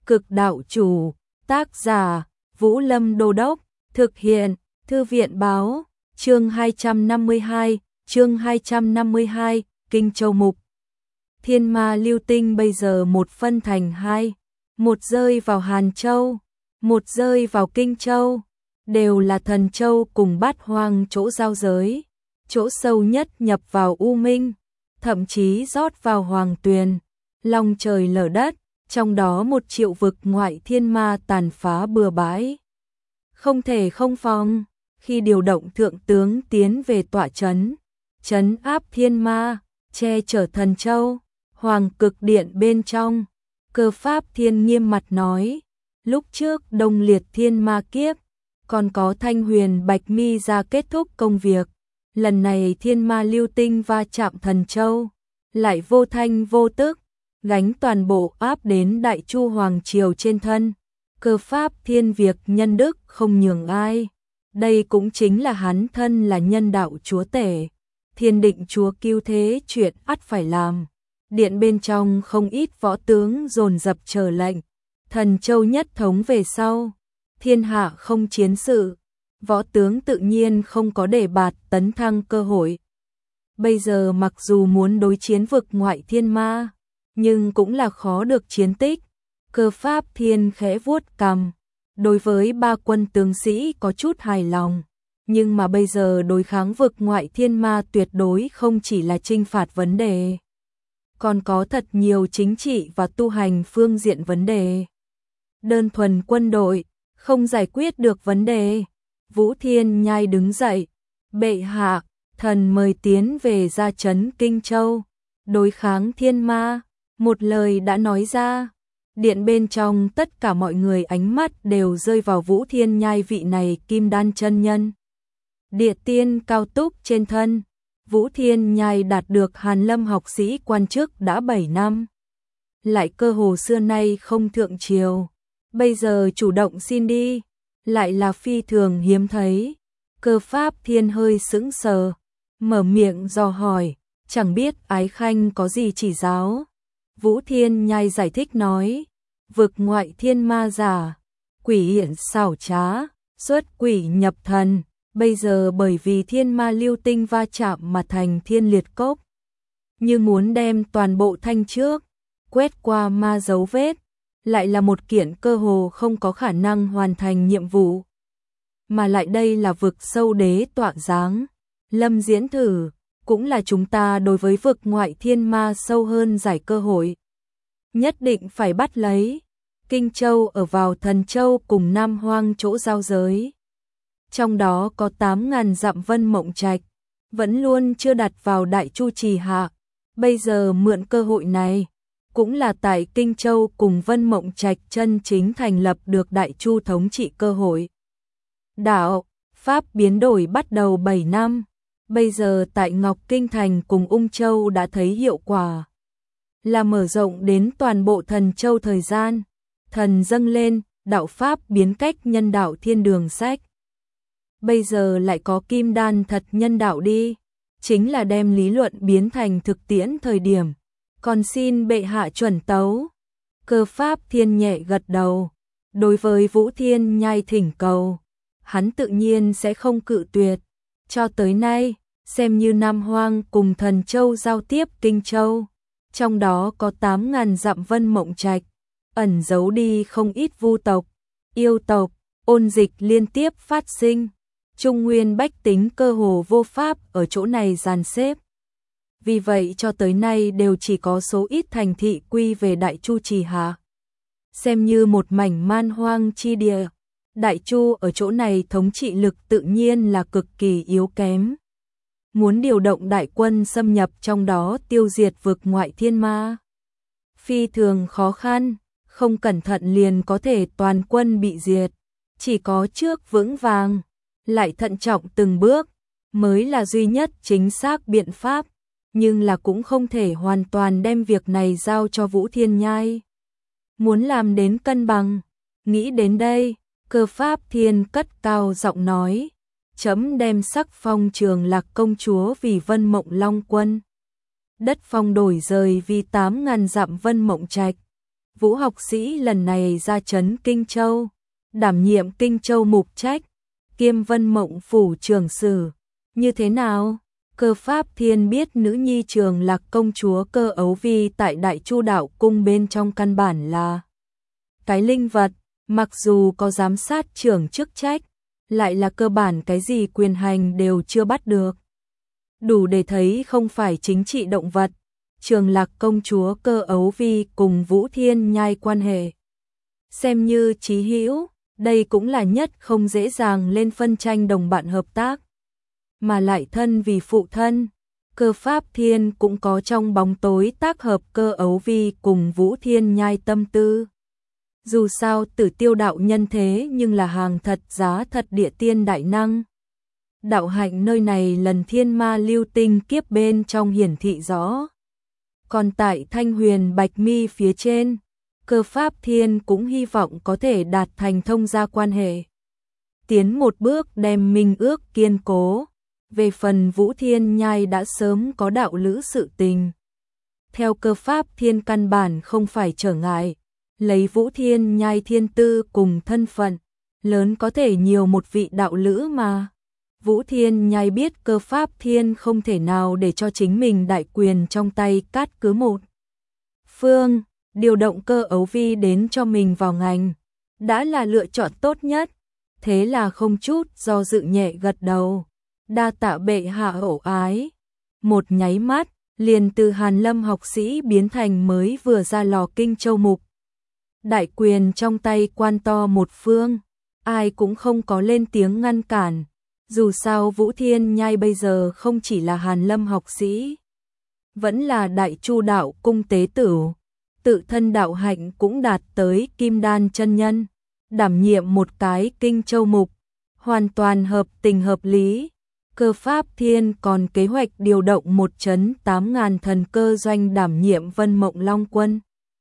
Cực đạo chủ, tác giả, Vũ Lâm Đô Đốc, thực hiện, Thư viện báo, chương 252, Kinh Châu Mục. Thiên ma lưu tinh bây giờ một phân thành hai, một rơi vào Hàn Châu, một rơi vào Kinh Châu, đều là thần châu cùng Bát Hoang chỗ giao giới, chỗ sâu nhất nhập vào U Minh, thậm chí rót vào Hoàng Tuyền, long trời lở đất, trong đó 1 triệu vực ngoại thiên ma tàn phá bừa bãi. Không thể không phòng, khi điều động thượng tướng tiến về tọa trấn áp thiên ma, che chở thần châu, Hoàng Cực Điện bên trong, Cơ Pháp Thiên nghiêm mặt nói, lúc trước Đông Liệt thiên ma kiếp, còn có Thanh Huyền Bạch Mi ra kết thúc công việc, lần này thiên ma lưu tinh va chạm thần châu, lại vô thanh vô tức, gánh toàn bộ áp đến Đại Chu Hoàng Triều trên thân. Cơ Pháp Thiên việc nhân đức không nhường ai, đây cũng chính là hắn thân là nhân đạo chúa tể, thiên định chúa cứu thế chuyện ắt phải làm. Điện bên trong không ít võ tướng dồn dập chờ lệnh, thần châu nhất thống về sau, thiên hạ không chiến sự, võ tướng tự nhiên không có để bạt tấn thăng cơ hội. Bây giờ mặc dù muốn đối chiến vực ngoại thiên ma, nhưng cũng là khó được chiến tích. Cơ Pháp Thiên khẽ vuốt cằm, đối với 3 quân tướng sĩ có chút hài lòng, nhưng mà bây giờ đối kháng vực ngoại thiên ma tuyệt đối không chỉ là trinh phạt vấn đề, còn có thật nhiều chính trị và tu hành phương diện vấn đề. Đơn thuần quân đội không giải quyết được vấn đề. Vũ Thiên Nhai đứng dậy, bệ hạ, thần mời tiến về ra trấn Kinh Châu, đối kháng thiên ma, một lời đã nói ra. Điện bên trong tất cả mọi người ánh mắt đều rơi vào Vũ Thiên Nhai vị này kim đan chân nhân. Địa tiên cao túc trên thân, Vũ Thiên Nhai đạt được Hàn Lâm học sĩ quan chức đã 7 năm. Lại cơ hồ xưa nay không thượng triều, bây giờ chủ động xin đi, lại là phi thường hiếm thấy. Cơ Pháp Thiên hơi sững sờ, mở miệng dò hỏi, chẳng biết ái khanh có gì chỉ giáo. Vũ Thiên Nhai giải thích nói, vực ngoại thiên ma giả, quỷ hiển xảo trá, xuất quỷ nhập thần, bây giờ bởi vì thiên ma lưu tinh va chạm mà thành thiên liệt cốc. Như muốn đem toàn bộ thanh trước, quét qua ma dấu vết, lại là một kiện cơ hồ không có khả năng hoàn thành nhiệm vụ. Mà lại đây là vực sâu đế tọa giáng, lâm diễn thử, cũng là chúng ta đối với vực ngoại thiên ma sâu hơn giải cơ hội. Nhất định phải bắt lấy. Kinh Châu ở vào Thần Châu cùng Nam Hoang chỗ giao giới. Trong đó có 8.000 dặm Vân Mộng Trạch, vẫn luôn chưa đặt vào Đại Chu trì hạ. Bây giờ mượn cơ hội này, cũng là tại Kinh Châu cùng Vân Mộng Trạch chân chính thành lập được Đại Chu thống trị cơ hội. Đạo, Pháp biến đổi bắt đầu 7 năm, bây giờ tại Ngọc Kinh Thành cùng Ung Châu đã thấy hiệu quả. Là mở rộng đến toàn bộ Thần Châu thời gian, thần dâng lên, đạo Pháp biến cách nhân đạo thiên đường sách. Bây giờ lại có kim đan thật nhân đạo đi, chính là đem lý luận biến thành thực tiễn thời điểm. Còn xin bệ hạ chuẩn tấu. Cơ Pháp Thiên nhẹ gật đầu, đối với Vũ Thiên Nhai thỉnh cầu, hắn tự nhiên sẽ không cự tuyệt. Cho tới nay, xem như Nam Hoang cùng Thần Châu giao tiếp Kinh Châu, trong đó có 8.000 dặm Vân Mộng Trạch, ẩn giấu đi không ít vu tộc, yêu tộc, ôn dịch liên tiếp phát sinh. Trung nguyên bách tính cơ hồ vô pháp ở chỗ này dàn xếp. Vì vậy cho tới nay đều chỉ có số ít thành thị quy về Đại Chu trì hạ. Xem như một mảnh man hoang chi địa, Đại Chu ở chỗ này thống trị lực tự nhiên là cực kỳ yếu kém. Muốn điều động đại quân xâm nhập trong đó tiêu diệt vực ngoại thiên ma, phi thường khó khăn, không cẩn thận liền có thể toàn quân bị diệt. Chỉ có trước vững vàng, lại thận trọng từng bước, mới là duy nhất chính xác biện pháp. Nhưng là cũng không thể hoàn toàn đem việc này giao cho Vũ Thiên Nhai. Muốn làm đến cân bằng, nghĩ đến đây, Cơ Pháp Thiên cất cao giọng nói, chấm đem sắc phong Trường Lạc công chúa vì Vân Mộng Long quân. Đất phong đổi rời vì 8.000 dặm Vân Mộng Trạch. Vũ học sĩ lần này ra trấn Kinh Châu, đảm nhiệm Kinh Châu mục trách, kiêm Vân Mộng phủ trưởng sử. Như thế nào? Cơ Pháp Thiên biết nữ nhi Trường Lạc công chúa Cơ Ấu Vi tại Đại Chu Đạo cung bên trong căn bản là cái linh vật, mặc dù có giám sát trưởng chức trách, lại là cơ bản cái gì quyền hành đều chưa bắt được. Đủ để thấy không phải chính trị động vật. Trường Lạc công chúa Cơ Ấu Vi cùng Vũ Thiên Nhai quan hệ xem như chí hữu, đây cũng là nhất không dễ dàng lên phân tranh đồng bạn hợp tác. Mà lại thân vì phụ thân, Cơ Pháp Thiên cũng có trong bóng tối tác hợp Cơ Ấu Vi cùng Vũ Thiên Nhai tâm tư. Dù sao Tử Tiêu đạo nhân thế nhưng là hàng thật giá thật địa tiên đại năng. Đạo hạnh nơi này lần thiên ma lưu tinh kiếp bên trong hiển thị rõ. Còn tại Thanh Huyền Bạch Mi phía trên, Cơ Pháp Thiên cũng hy vọng có thể đạt thành thông gia quan hệ. Tiến một bước đem minh ước kiên cố. Về phần Vũ Thiên Nhai đã sớm có đạo lữ sự tình. Theo Cơ Pháp Thiên căn bản không phải trở ngại, lấy Vũ Thiên Nhai thiên tư cùng thân phận, lớn có thể nhiều một vị đạo lữ mà. Vũ Thiên Nhai biết Cơ Pháp Thiên không thể nào để cho chính mình đại quyền trong tay cát cứ một phương, điều động Cơ Ấu Vi đến cho mình vào ngành, đã là lựa chọn tốt nhất. Thế là không chút do dự nhẹ gật đầu. Đa tạ bệ hạ hậu ái. Một nháy mắt, liền từ Hàn Lâm học sĩ biến thành mới vừa ra lò Kinh Châu mục. Đại quyền trong tay quan to một phương, ai cũng không có lên tiếng ngăn cản. Dù sao Vũ Thiên Nhai bây giờ không chỉ là Hàn Lâm học sĩ, vẫn là Đại Chu đạo cung tế tử, tự thân đạo hạnh cũng đạt tới Kim Đan chân nhân, đảm nhiệm một cái Kinh Châu mục, hoàn toàn hợp tình hợp lý. Cơ Pháp Thiên còn kế hoạch điều động 1.8.000 thần cơ doanh đảm nhiệm Vân Mộng Long quân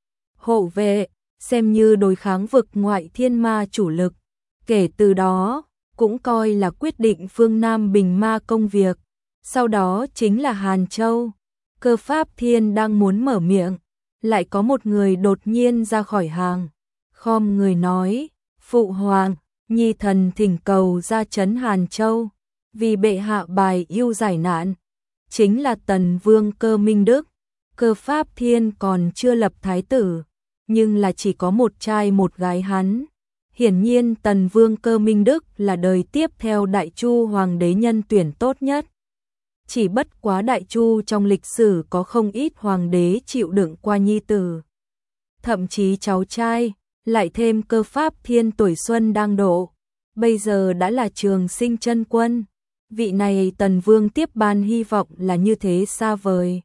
hộ vệ, xem như đối kháng vực ngoại thiên ma chủ lực. Kể từ đó, cũng coi là quyết định phương Nam bình ma công việc. Sau đó chính là Hàn Châu. Cơ Pháp Thiên đang muốn mở miệng, lại có một người đột nhiên ra khỏi hàng. Khom người nói, Phụ Hoàng, nhi thần thỉnh cầu ra trấn Hàn Châu. Vì bệ hạ bài yêu giải nạn, chính là Tần Vương Cơ Minh Đức. Cơ Pháp Thiên còn chưa lập thái tử, nhưng là chỉ có một trai một gái hắn. Hiển nhiên Tần Vương Cơ Minh Đức là đời tiếp theo Đại Chu hoàng đế nhân tuyển tốt nhất. Chỉ bất quá Đại Chu trong lịch sử có không ít hoàng đế chịu đựng qua nhi tử, thậm chí cháu trai, lại thêm Cơ Pháp Thiên tuổi xuân đang độ, bây giờ đã là trường sinh chân quân. Vị này Tần Vương tiếp ban hy vọng là như thế xa vời.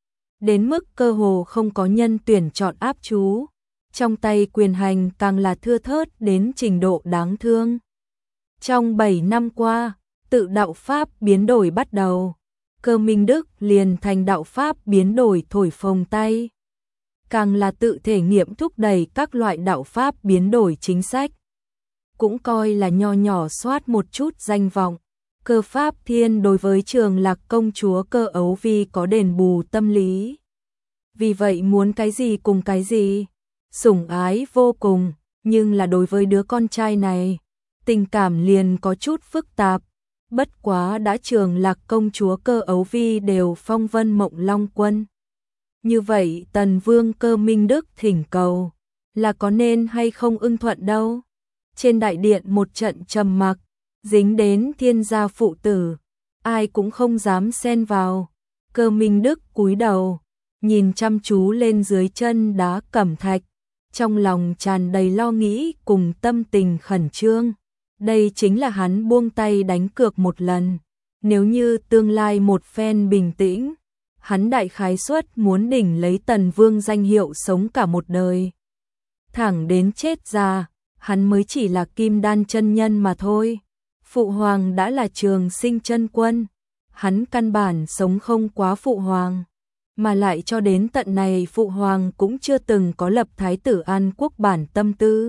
Đến mức cơ hồ không có nhân tuyển chọn áp chú. Trong tay quyền hành càng là thưa thớt đến trình độ đáng thương. Trong 7 năm qua, tự đạo Pháp biến đổi bắt đầu. Cơ Minh Đức liền thành đạo Pháp biến đổi thổi phồng tay. Càng là tự thể nghiệm thúc đẩy các loại đạo Pháp biến đổi chính sách. Cũng coi là nho nhỏ soát một chút danh vọng. Cơ Pháp Thiên đối với Trường Lạc công chúa Cơ Ấu Vi có đền bù tâm lý. Vì vậy muốn cái gì cùng cái gì, sủng ái vô cùng, nhưng là đối với đứa con trai này, tình cảm liền có chút phức tạp. Bất quá đã Trường Lạc công chúa Cơ Ấu Vi đều phong Vân Mộng Long quân. Như vậy Tần Vương Cơ Minh Đức thỉnh cầu, là có nên hay không ưng thuận đâu. Trên đại điện một trận trầm mặc, dính đến Thiên gia phụ tử, ai cũng không dám xen vào. Cơ Minh Đức cúi đầu, nhìn chăm chú lên dưới chân đá cẩm thạch, trong lòng tràn đầy lo nghĩ cùng tâm tình khẩn trương. Đây chính là hắn buông tay đánh cược một lần. Nếu như tương lai một phen bình tĩnh, hắn đại khái suất muốn đỉnh lấy Tần Vương danh hiệu sống cả một đời. Thẳng đến chết già, hắn mới chỉ là Kim Đan chân nhân mà thôi. Phụ hoàng đã là trường sinh chân quân, hắn căn bản sống không quá phụ hoàng, mà lại cho đến tận này phụ hoàng cũng chưa từng có lập thái tử an quốc bản tâm tư.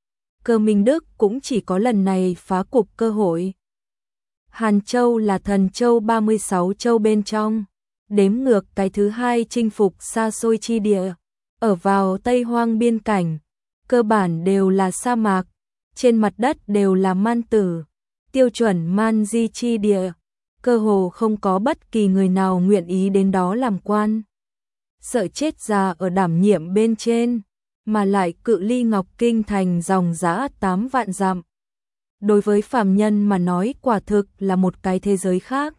Cơ Minh Đức cũng chỉ có lần này phá cục cơ hội. Hàn Châu là thần châu 36 châu bên trong, đếm ngược cái thứ hai chinh phục xa xôi chi địa. ở vào Tây Hoang biên cảnh, cơ bản đều là sa mạc, trên mặt đất đều là man tử, tiêu chuẩn man di chi địa, cơ hồ không có bất kỳ người nào nguyện ý đến đó làm quan. Sợ chết già ở đảm nhiệm bên trên, mà lại cự ly Ngọc Kinh thành dòng dã 8 vạn dặm. Đối với phàm nhân mà nói quả thực là một cái thế giới khác.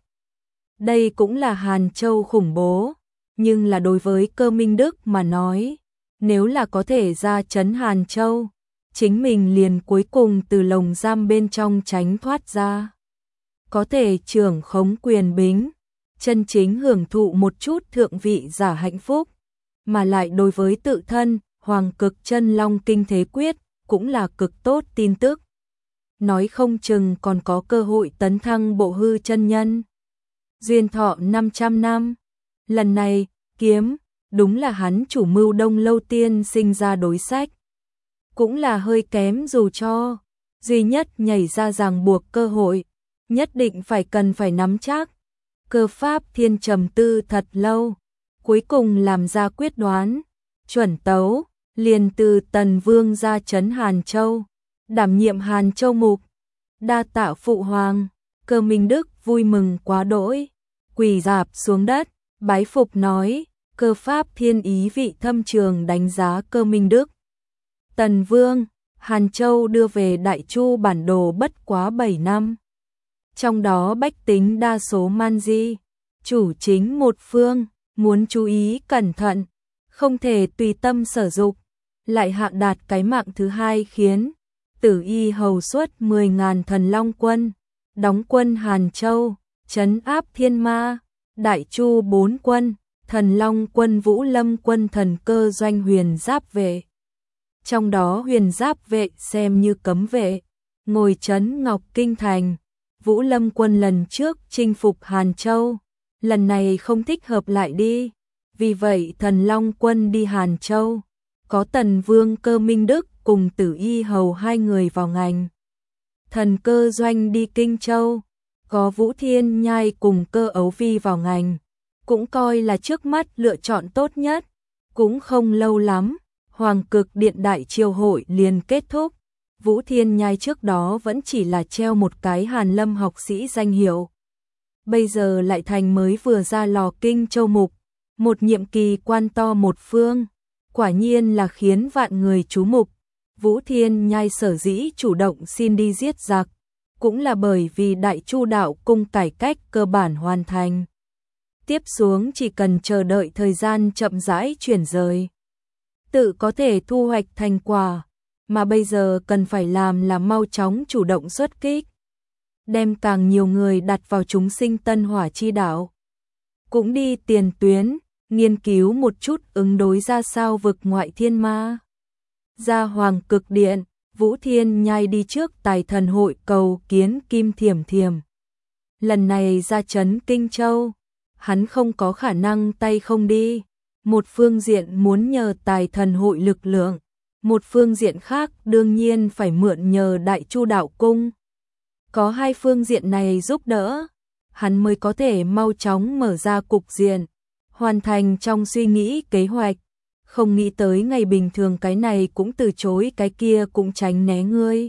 Đây cũng là Hàn Châu khủng bố, nhưng là đối với Cơ Minh Đức mà nói, nếu là có thể ra trấn Hàn Châu, chính mình liền cuối cùng từ lồng giam bên trong tránh thoát ra. Có thể trưởng khống quyền bính, chân chính hưởng thụ một chút thượng vị giả hạnh phúc, mà lại đối với tự thân, Hoàng Cực Chân Long Kinh Thế Quyết cũng là cực tốt tin tức. Nói không chừng còn có cơ hội tấn thăng bộ hư chân nhân. Duyên thọ 500 năm. Lần này, kiếm, đúng là hắn chủ mưu Đông Lâu Tiên sinh ra đối sách. Cũng là hơi kém dù cho, duy nhất nhảy ra ràng buộc cơ hội, nhất định cần phải nắm chắc. Cơ Pháp Thiên trầm tư thật lâu, cuối cùng làm ra quyết đoán, chuẩn tấu, liền từ Tần Vương ra trấn Hàn Châu, đảm nhiệm Hàn Châu mục. Đa tạ phụ hoàng. Cơ Minh Đức vui mừng quá đỗi, quỳ rạp xuống đất, bái phục nói. Cơ Pháp Thiên ý vị thâm trường đánh giá Cơ Minh Đức. Tần Vương, Hàn Châu đưa về Đại Chu bản đồ bất quá 7 năm. Trong đó bách tính đa số man di, chủ chính một phương, muốn chú ý cẩn thận, không thể tùy tâm sở dục. Lại hạ đạt cái mạng thứ hai khiến Tử Y hầu xuất 10.000 thần long quân, đóng quân Hàn Châu, trấn áp thiên ma. Đại Chu 4 quân, Thần Long quân, Vũ Lâm quân, Thần Cơ doanh, Huyền Giáp vệ. Trong đó Huyền Giáp vệ xem như cấm vệ, ngồi trấn Ngọc Kinh thành. Vũ Lâm quân lần trước chinh phục Hàn Châu, lần này không thích hợp lại đi. Vì vậy Thần Long quân đi Hàn Châu, có Tần Vương Cơ Minh Đức cùng Tử Y hầu hai người vào ngành. Thần Cơ doanh đi Kinh Châu, có Vũ Thiên Nhai cùng Cơ Ấu Vi vào ngành, cũng coi là trước mắt lựa chọn tốt nhất. Cũng không lâu lắm, Hoàng Cực Điện đại triều hội liền kết thúc. Vũ Thiên Nhai trước đó vẫn chỉ là treo một cái Hàn Lâm học sĩ danh hiệu, bây giờ lại thành mới vừa ra lò Kinh Châu mục, một nhiệm kỳ quan to một phương, quả nhiên là khiến vạn người chú mục. Vũ Thiên Nhai sở dĩ chủ động xin đi giết giặc, cũng là bởi vì Đại Chu đạo cung cải cách cơ bản hoàn thành. Tiếp xuống chỉ cần chờ đợi thời gian chậm rãi chuyển rời, tự có thể thu hoạch thành quả, mà bây giờ cần phải làm là mau chóng chủ động xuất kích, đem càng nhiều người đặt vào chúng sinh tân hỏa chi đạo. Cũng đi tiền tuyến, nghiên cứu một chút ứng đối ra sao vực ngoại thiên ma. Ra Hoàng Cực Điện, Vũ Thiên Nhai đi trước Tài Thần hội cầu kiến Kim Thiểm Thiểm. Lần này ra trấn Kinh Châu, hắn không có khả năng tay không đi. Một phương diện muốn nhờ Tài Thần hội lực lượng, một phương diện khác đương nhiên phải mượn nhờ Đại Chu đạo cung. Có hai phương diện này giúp đỡ, hắn mới có thể mau chóng mở ra cục diện, hoàn thành trong suy nghĩ kế hoạch. Không nghĩ tới ngày bình thường cái này cũng từ chối, cái kia cũng tránh né ngươi.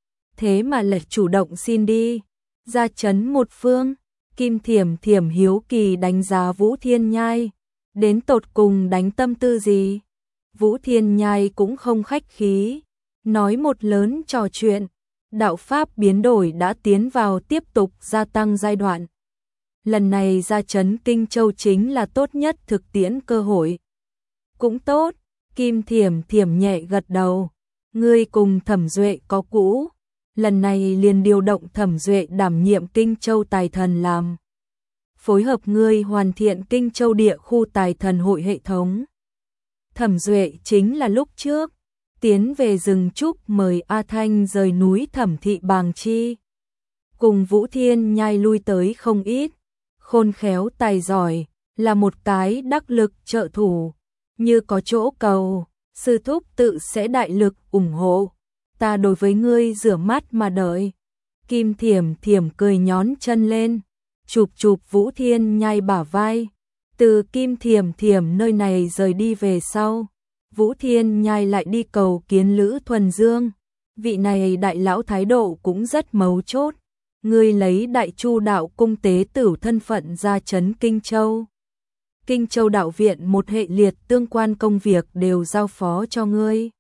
Thế mà lại chủ động xin đi, ra trấn một phương. Kim Thiểm Thiểm hiếu kỳ đánh giá Vũ Thiên Nhai, đến tột cùng đánh tâm tư gì. Vũ Thiên Nhai cũng không khách khí, nói một lớn trò chuyện. Đạo pháp biến đổi đã tiến vào tiếp tục gia tăng giai đoạn. Lần này ra trấn Kinh Châu chính là tốt nhất thực tiễn cơ hội. Cũng tốt, Kim Thiểm Thiểm nhẹ gật đầu. Ngươi cùng Thẩm Duệ có cũ, lần này liền điều động Thẩm Duệ đảm nhiệm Kinh Châu Tài Thần làm. Phối hợp ngươi hoàn thiện Kinh Châu địa khu Tài Thần hội hệ thống. Thẩm Duệ chính là lúc trước tiến về rừng trúc mời A Thanh rời núi Thẩm thị Bàng Chi. Cùng Vũ Thiên Nhai lui tới không ít, khôn khéo tài giỏi, là một cái đắc lực trợ thủ. Như có chỗ cầu, sư thúc tự sẽ đại lực ủng hộ. Ta đối với ngươi rửa mắt mà đợi. Kim Thiểm Thiểm cười nhón chân lên, chụp chụp Vũ Thiên Nhai bả vai. Từ Kim Thiểm Thiểm nơi này rời đi về sau, Vũ Thiên Nhai lại đi cầu kiến Lữ Thuần Dương. Vị này đại lão thái độ cũng rất mấu chốt. Ngươi lấy Đại Chu đạo cung tế tử thân phận ra trấn Kinh Châu. Kinh Châu đạo viện một hệ liệt tương quan công việc đều giao phó cho ngươi.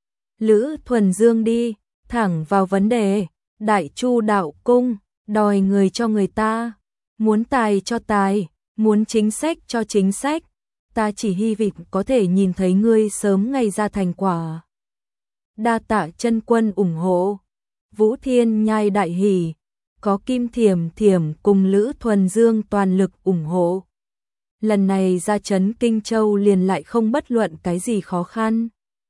Lữ Thuần Dương đi thẳng vào vấn đề. Đại Chu đạo cung đòi người cho người ta, muốn tài cho tài, muốn chính sách cho chính sách. Ta chỉ hy vọng có thể nhìn thấy ngươi sớm ngày ra thành quả. Đa tạ chân quân ủng hộ. Vũ Thiên Nhai đại hỉ, có Kim Thiểm Thiểm cùng Lữ Thuần Dương toàn lực ủng hộ. Lần này ra trấn Kinh Châu liền lại không bất luận cái gì khó khăn.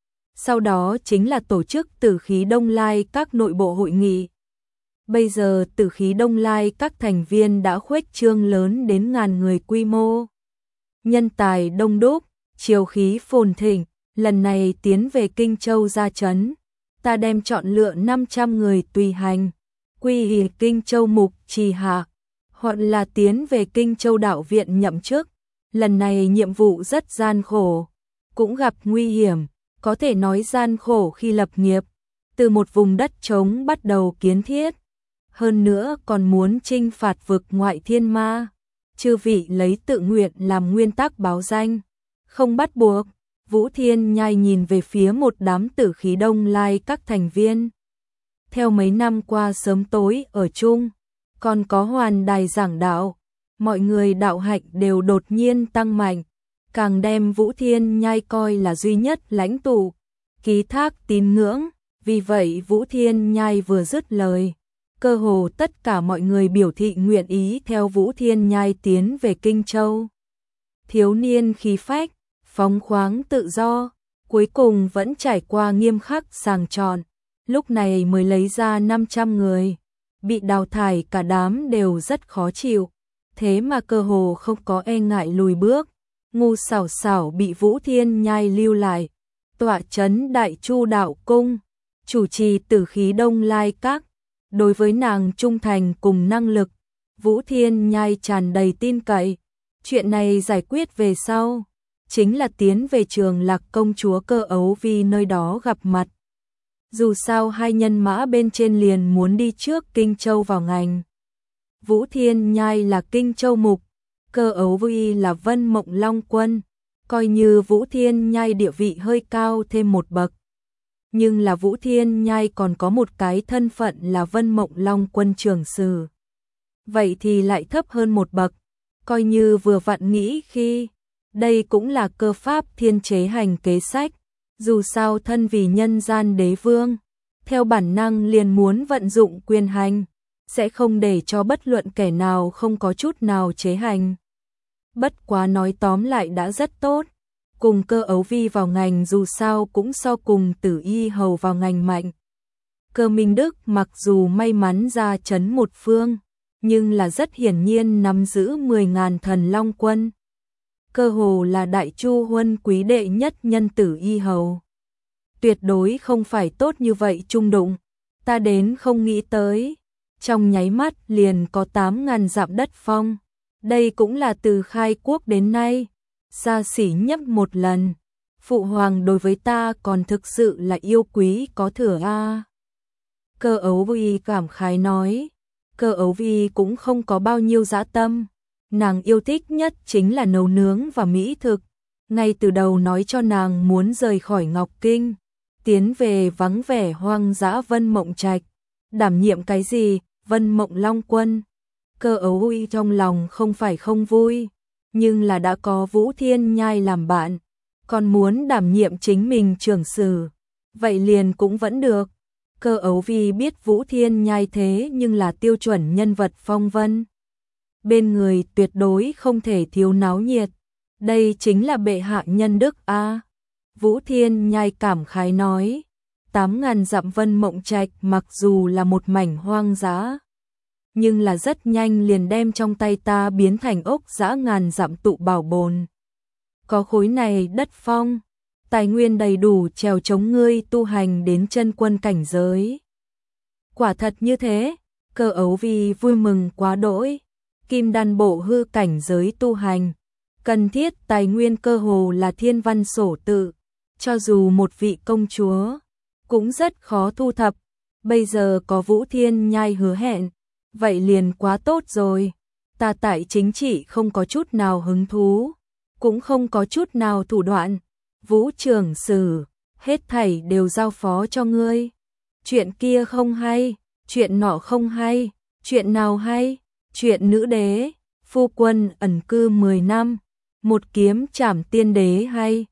Sau đó chính là tổ chức Tử Khí Đông Lai các nội bộ hội nghị. Bây giờ Tử Khí Đông Lai các thành viên đã khuếch trương lớn đến ngàn người quy mô. Nhân tài đông đúc, chiêu khí phồn thịnh, lần này tiến về Kinh Châu ra trấn, ta đem chọn lựa 500 người tùy hành, quy y Kinh Châu mục trì hạ, hoặc là tiến về Kinh Châu đạo viện nhậm chức. Lần này nhiệm vụ rất gian khổ, cũng gặp nguy hiểm, có thể nói gian khổ khi lập nghiệp, từ một vùng đất trống bắt đầu kiến thiết. Hơn nữa còn muốn chinh phạt vực ngoại thiên ma. Chư vị lấy tự nguyện làm nguyên tắc báo danh, không bắt buộc. Vũ Thiên Nhai nhìn về phía một đám Tử Khí Đông Lai các thành viên. Theo mấy năm qua sớm tối ở chung, còn có hoàn đài giảng đạo, mọi người đạo hạnh đều đột nhiên tăng mạnh, càng đem Vũ Thiên Nhai coi là duy nhất lãnh tụ, ký thác tín ngưỡng. Vì vậy Vũ Thiên Nhai vừa dứt lời, cơ hồ tất cả mọi người biểu thị nguyện ý theo Vũ Thiên Nhai tiến về Kinh Châu. Thiếu niên khí phách, phóng khoáng tự do, cuối cùng vẫn trải qua nghiêm khắc sàng chọn, lúc này mới lấy ra 500 người. Bị đào thải cả đám đều rất khó chịu, thế mà cơ hồ không có e ngại lùi bước. Ngu xảo xảo bị Vũ Thiên Nhai lưu lại, tọa trấn Đại Chu đạo cung, chủ trì Tử Khí Đông Lai các. Đối với nàng trung thành cùng năng lực, Vũ Thiên Nhai tràn đầy tin cậy. Chuyện này giải quyết về sau, chính là tiến về Trường Lạc công chúa Cơ Ấu Vi nơi đó gặp mặt. Dù sao hai nhân mã bên trên liền muốn đi trước Kinh Châu vào ngành. Vũ Thiên Nhai là Kinh Châu mục, Cơ Ấu Vi là Vân Mộng Long Quân, coi như Vũ Thiên Nhai địa vị hơi cao thêm một bậc. Nhưng là Vũ Thiên Nhai còn có một cái thân phận là Vân Mộng Long Quân trưởng sử. Vậy thì lại thấp hơn một bậc, coi như vừa vặn nghĩ khi, đây cũng là cơ pháp thiên chế hành kế sách, dù sao thân vì nhân gian đế vương, theo bản năng liền muốn vận dụng quyền hành, sẽ không để cho bất luận kẻ nào không có chút nào chế hành. Bất quá nói tóm lại đã rất tốt. Cùng Cơ Ấu Vi vào ngành dù sao cũng so cùng Tử Y Hầu vào ngành mạnh. Cơ Minh Đức mặc dù may mắn ra trấn một phương, nhưng là rất hiển nhiên nắm giữ 10.000 thần long quân. Cơ hồ là Đại Chu huân quý đệ nhất nhân Tử Y Hầu. Tuyệt đối không phải tốt như vậy chung đụng, ta đến không nghĩ tới. Trong nháy mắt liền có 8.000 dặm đất phong. Đây cũng là từ khai quốc đến nay xa xỉ nhất một lần. Phụ hoàng đối với ta còn thực sự là yêu quý có thừa a. Cơ Ấu Vi cảm khái nói. Cơ Ấu Vi cũng không có bao nhiêu dã tâm, nàng yêu thích nhất chính là nấu nướng và mỹ thực. Ngay từ đầu nói cho nàng muốn rời khỏi Ngọc Kinh, tiến về vắng vẻ hoang dã Vân Mộng Trạch, đảm nhiệm cái gì? Vân Mộng Long Quân. Cơ Ấu Vi trong lòng không phải không vui, nhưng là đã có Vũ Thiên Nhai làm bạn, còn muốn đảm nhiệm chính mình trưởng sử, vậy liền cũng vẫn được. Cơ Ấu Vi biết Vũ Thiên Nhai thế nhưng là tiêu chuẩn nhân vật phong vân, bên người tuyệt đối không thể thiếu náo nhiệt, đây chính là bệ hạ nhân đức a. Vũ Thiên Nhai cảm khái nói, 8.000 dặm Vân Mộng Trạch mặc dù là một mảnh hoang dã, nhưng là rất nhanh liền đem trong tay ta biến thành ốc dã ngàn dặm tụ bảo bồn. Có khối này đất phong, tài nguyên đầy đủ trèo chống ngươi tu hành đến chân quân cảnh giới. Quả thật như thế, Cơ Ấu Vi vui mừng quá đỗi. Kim đan bộ hư cảnh giới tu hành, cần thiết tài nguyên cơ hồ là thiên văn sổ tự, cho dù một vị công chúa, cũng rất khó thu thập, bây giờ có Vũ Thiên Nhai hứa hẹn, vậy liền quá tốt rồi, ta tại chính trị không có chút nào hứng thú, cũng không có chút nào thủ đoạn, Vũ trưởng sử, hết thảy đều giao phó cho ngươi. Chuyện kia không hay, chuyện nọ không hay, chuyện nào hay, chuyện nữ đế, phu quân ẩn cư 10 năm, một kiếm trảm tiên đế hay.